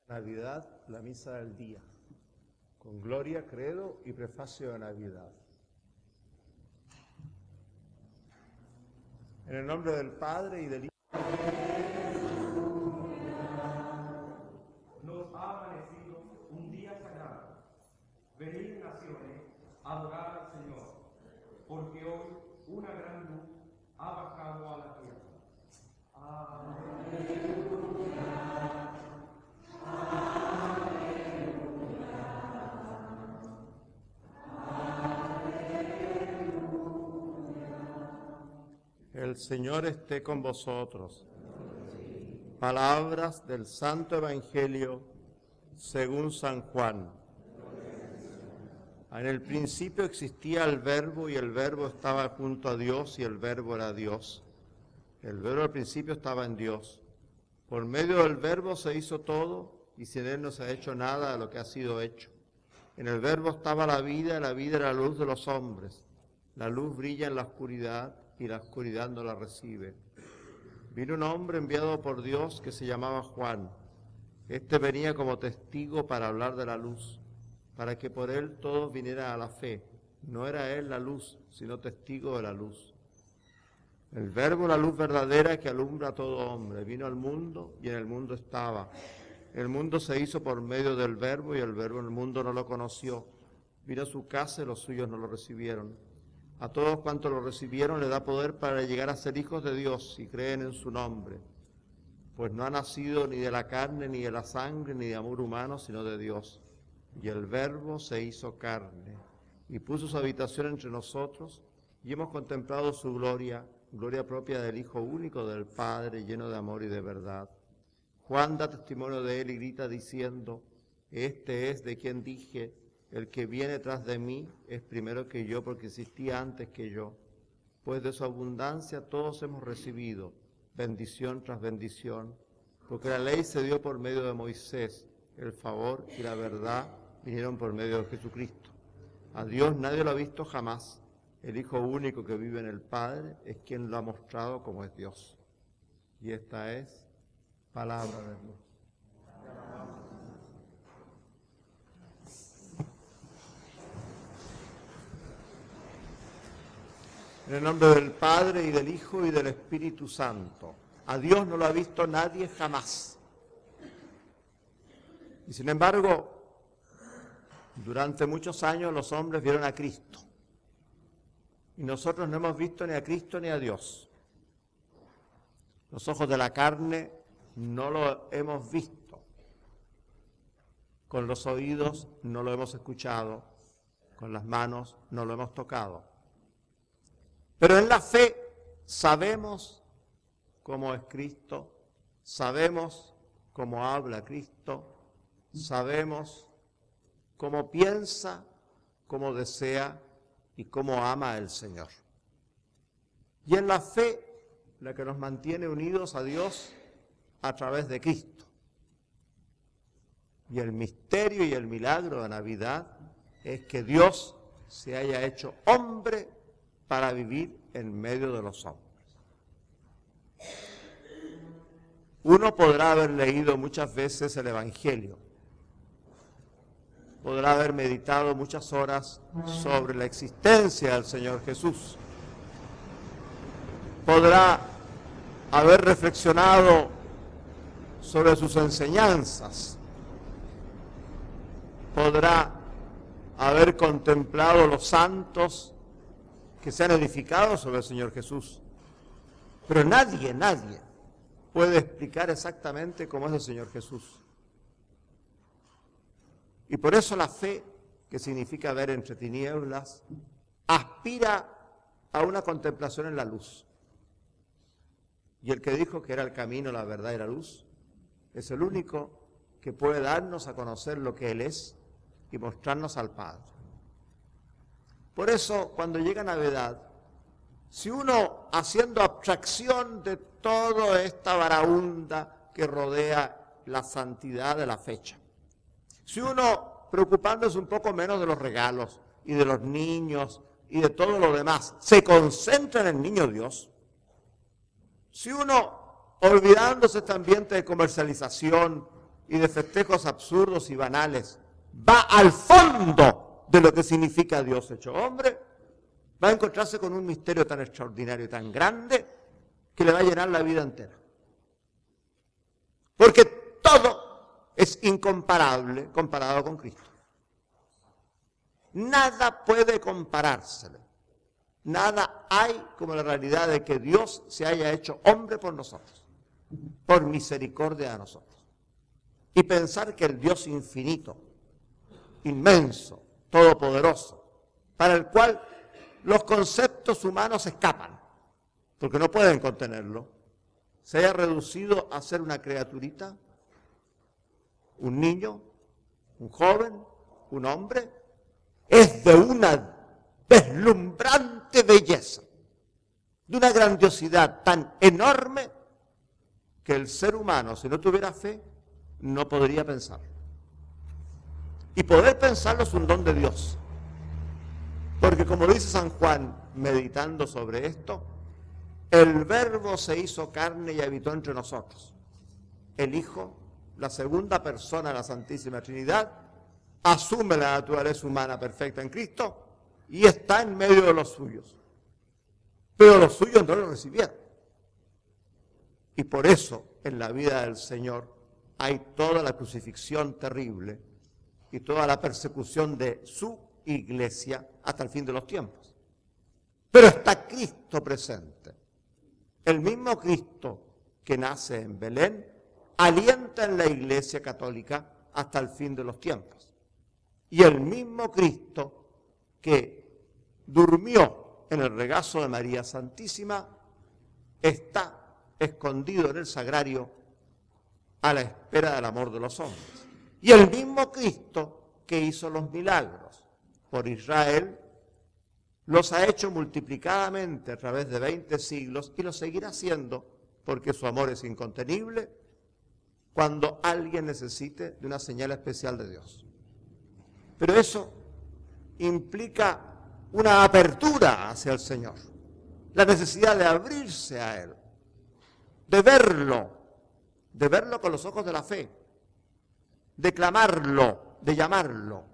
Navidad, la misa del día, con gloria, credo y prefacio de Navidad. En el nombre del Padre y del Hijo. Nos ha amanecido un día sagrado. Venid, naciones, a adorar al Señor, porque hoy una gran luz ha bajado a la tierra. El Señor esté con vosotros. Palabras del Santo Evangelio según San Juan. En el principio existía el Verbo, y el Verbo estaba junto a Dios, y el Verbo era Dios. El Verbo al principio estaba en Dios. Por medio del Verbo se hizo todo, y sin él no se ha hecho nada de lo que ha sido hecho. En el Verbo estaba la vida, y la vida era la luz de los hombres. La luz brilla en la oscuridad, y la oscuridad no la recibe. Vino un hombre enviado por Dios que se llamaba Juan. Este venía como testigo para hablar de la luz, para que por él todos vinieran a la fe. No era él la luz, sino testigo de la luz. El Verbo, la luz verdadera que alumbra a todo hombre, vino al mundo y en el mundo estaba. El mundo se hizo por medio del Verbo y el Verbo en el mundo no lo conoció. Vino a su casa y los suyos no lo recibieron. A todos cuantos lo recibieron le da poder para llegar a ser hijos de Dios y creen en su nombre. Pues no ha nacido ni de la carne, ni de la sangre, ni de amor humano, sino de Dios. Y el Verbo se hizo carne y puso su habitación entre nosotros, y hemos contemplado su gloria, gloria propia del Hijo único del Padre, lleno de amor y de verdad. Juan da testimonio de él y grita diciendo: este es de quien dije, el que viene tras de mí es primero que yo, porque existía antes que yo. Pues de su abundancia todos hemos recibido bendición tras bendición, porque la ley se dio por medio de Moisés, el favor y la verdad vinieron por medio de Jesucristo. A Dios nadie lo ha visto jamás. El Hijo único que vive en el Padre es quien lo ha mostrado como es Dios. Y esta es palabra de Dios. En el nombre del Padre, y del Hijo, y del Espíritu Santo. A Dios no lo ha visto nadie jamás. Y sin embargo, durante muchos años los hombres vieron a Cristo. Y nosotros no hemos visto ni a Cristo ni a Dios. Los ojos de la carne no lo hemos visto. Con los oídos no lo hemos escuchado. Con las manos no lo hemos tocado. Pero en la fe sabemos cómo es Cristo, sabemos cómo habla Cristo, sabemos cómo piensa, cómo desea y cómo ama el Señor. Y en la fe, la que nos mantiene unidos a Dios a través de Cristo. Y el misterio y el milagro de Navidad es que Dios se haya hecho hombre para vivir en medio de los hombres. Uno podrá haber leído muchas veces el Evangelio, podrá haber meditado muchas horas sobre la existencia del Señor Jesús, podrá haber reflexionado sobre sus enseñanzas, podrá haber contemplado los santos que se han edificado sobre el Señor Jesús. Pero nadie puede explicar exactamente cómo es el Señor Jesús. Y por eso la fe, que significa ver entre tinieblas, aspira a una contemplación en la luz. Y el que dijo que era el camino, la verdad y la luz, es el único que puede darnos a conocer lo que Él es y mostrarnos al Padre. Por eso, cuando llega Navidad, si uno, haciendo abstracción de toda esta varaunda que rodea la santidad de la fecha, si uno, preocupándose un poco menos de los regalos y de los niños y de todo lo demás, se concentra en el niño Dios, si uno, olvidándose de este ambiente de comercialización y de festejos absurdos y banales. Va al fondo de lo que significa Dios hecho hombre. Va a encontrarse con un misterio tan extraordinario y tan grande que le va a llenar la vida entera. Porque todo es incomparable comparado con Cristo. Nada puede comparársele. Nada hay como la realidad de que Dios se haya hecho hombre por nosotros, por misericordia de nosotros. Y pensar que el Dios infinito, inmenso, todopoderoso, para el cual los conceptos humanos escapan, porque no pueden contenerlo, se haya reducido a ser una criaturita, un niño, un joven, un hombre, es de una deslumbrante belleza, de una grandiosidad tan enorme que el ser humano, si no tuviera fe, no podría pensar. Y poder pensarlo es un don de Dios. Porque como dice San Juan, meditando sobre esto, el Verbo se hizo carne y habitó entre nosotros. El Hijo, la segunda persona de la Santísima Trinidad, asume la naturaleza humana perfecta en Cristo y está en medio de los suyos. Pero los suyos no lo recibieron. Y por eso en la vida del Señor hay toda la crucifixión terrible y toda la persecución de su iglesia hasta el fin de los tiempos. Pero está Cristo presente. El mismo Cristo que nace en Belén alienta en la iglesia católica hasta el fin de los tiempos. Y el mismo Cristo que durmió en el regazo de María Santísima está escondido en el sagrario a la espera del amor de los hombres. Y el mismo Cristo que hizo los milagros por Israel los ha hecho multiplicadamente a través de 20 siglos y lo seguirá haciendo porque su amor es incontenible cuando alguien necesite de una señal especial de Dios. Pero eso implica una apertura hacia el Señor, la necesidad de abrirse a Él, de verlo con los ojos de la fe, de clamarlo, de llamarlo,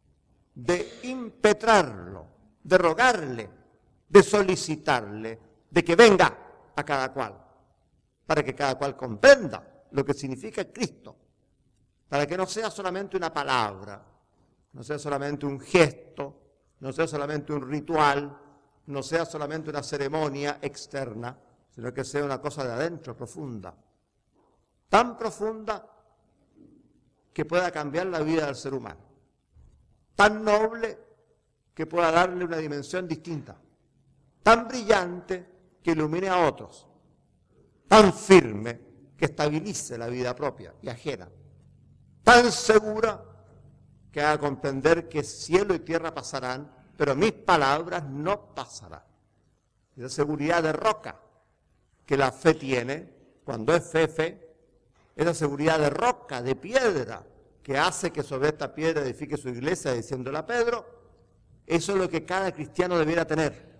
de impetrarlo, de rogarle, de solicitarle, de que venga a cada cual, para que cada cual comprenda lo que significa Cristo, para que no sea solamente una palabra, no sea solamente un gesto, no sea solamente un ritual, no sea solamente una ceremonia externa, sino que sea una cosa de adentro, profunda, tan profunda que pueda cambiar la vida del ser humano, tan noble que pueda darle una dimensión distinta, tan brillante que ilumine a otros, tan firme que estabilice la vida propia y ajena, tan segura que haga comprender que cielo y tierra pasarán, pero mis palabras no pasarán. Esa seguridad de roca que la fe tiene, cuando es fe, esa seguridad de roca, de piedra, que hace que sobre esta piedra edifique su iglesia, diciéndole a Pedro, eso es lo que cada cristiano debiera tener.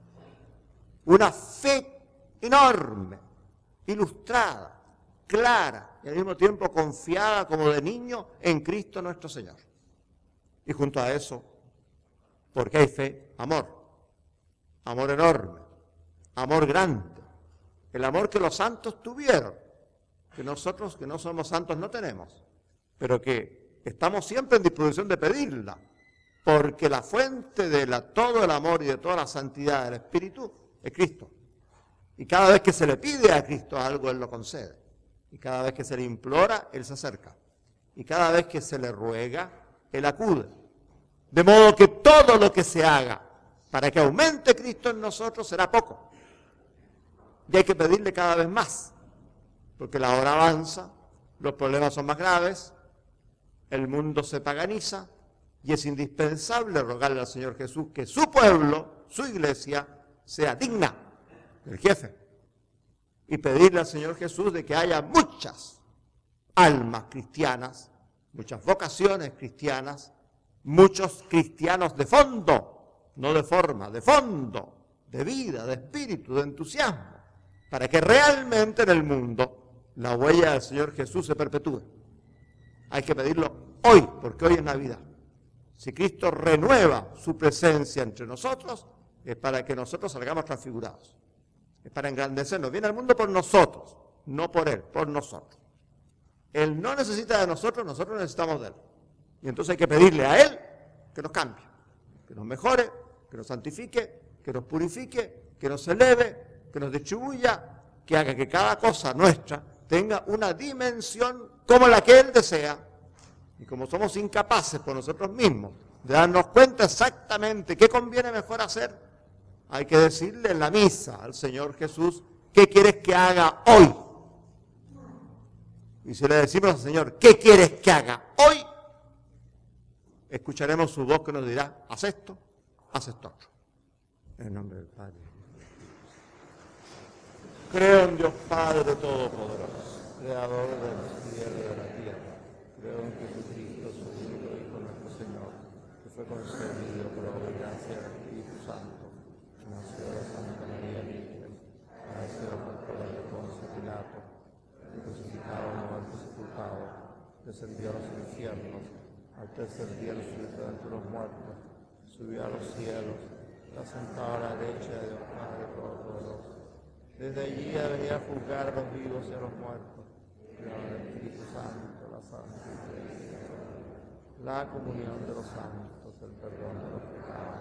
Una fe enorme, ilustrada, clara y al mismo tiempo confiada como de niño en Cristo nuestro Señor. Y junto a eso, porque hay fe, amor enorme, amor grande, el amor que los santos tuvieron, que nosotros que no somos santos no tenemos, pero que estamos siempre en disposición de pedirla, porque la fuente de todo el amor y de toda la santidad del Espíritu es Cristo. Y cada vez que se le pide a Cristo algo, Él lo concede. Y cada vez que se le implora, Él se acerca. Y cada vez que se le ruega, Él acude. De modo que todo lo que se haga para que aumente Cristo en nosotros será poco. Y hay que pedirle cada vez más, porque la hora avanza, los problemas son más graves, el mundo se paganiza, y es indispensable rogarle al Señor Jesús que su pueblo, su iglesia, sea digna del jefe. Y pedirle al Señor Jesús de que haya muchas almas cristianas, muchas vocaciones cristianas, muchos cristianos de fondo, no de forma, de fondo, de vida, de espíritu, de entusiasmo, para que realmente en el mundo la huella del Señor Jesús se perpetúe. Hay que pedirlo hoy, porque hoy es Navidad. Si Cristo renueva su presencia entre nosotros, es para que nosotros salgamos transfigurados. Es para engrandecernos. Viene al mundo por nosotros, no por Él, por nosotros. Él no necesita de nosotros, nosotros necesitamos de Él. Y entonces hay que pedirle a Él que nos cambie, que nos mejore, que nos santifique, que nos purifique, que nos eleve, que nos distribuya, que haga que cada cosa nuestra tenga una dimensión como la que Él desea. Y como somos incapaces por nosotros mismos de darnos cuenta exactamente qué conviene mejor hacer, hay que decirle en la misa al Señor Jesús, ¿qué quieres que haga hoy? Y si le decimos al Señor, ¿qué quieres que haga hoy? Escucharemos su voz que nos dirá, haz esto otro. En el nombre del Padre. Creo en Dios Padre Todopoderoso, Creador del cielo y de la tierra. Creo en Jesucristo, su único Hijo nuestro Señor, que fue concebido por la gracia del Espíritu Santo, nació de Santa María Virgen, padeció por poder de Poncio Pilato, crucificado, muerto, sepultado, descendió a los infiernos, al tercer día resucitó entre los muertos, subió a los cielos, está sentado a la derecha de Dios Padre Todopoderoso. Desde allí ha venido a juzgar a los vivos y a los muertos. Creo en el Espíritu Santo, la Santa Iglesia, la comunión de los santos, el perdón de los pecados,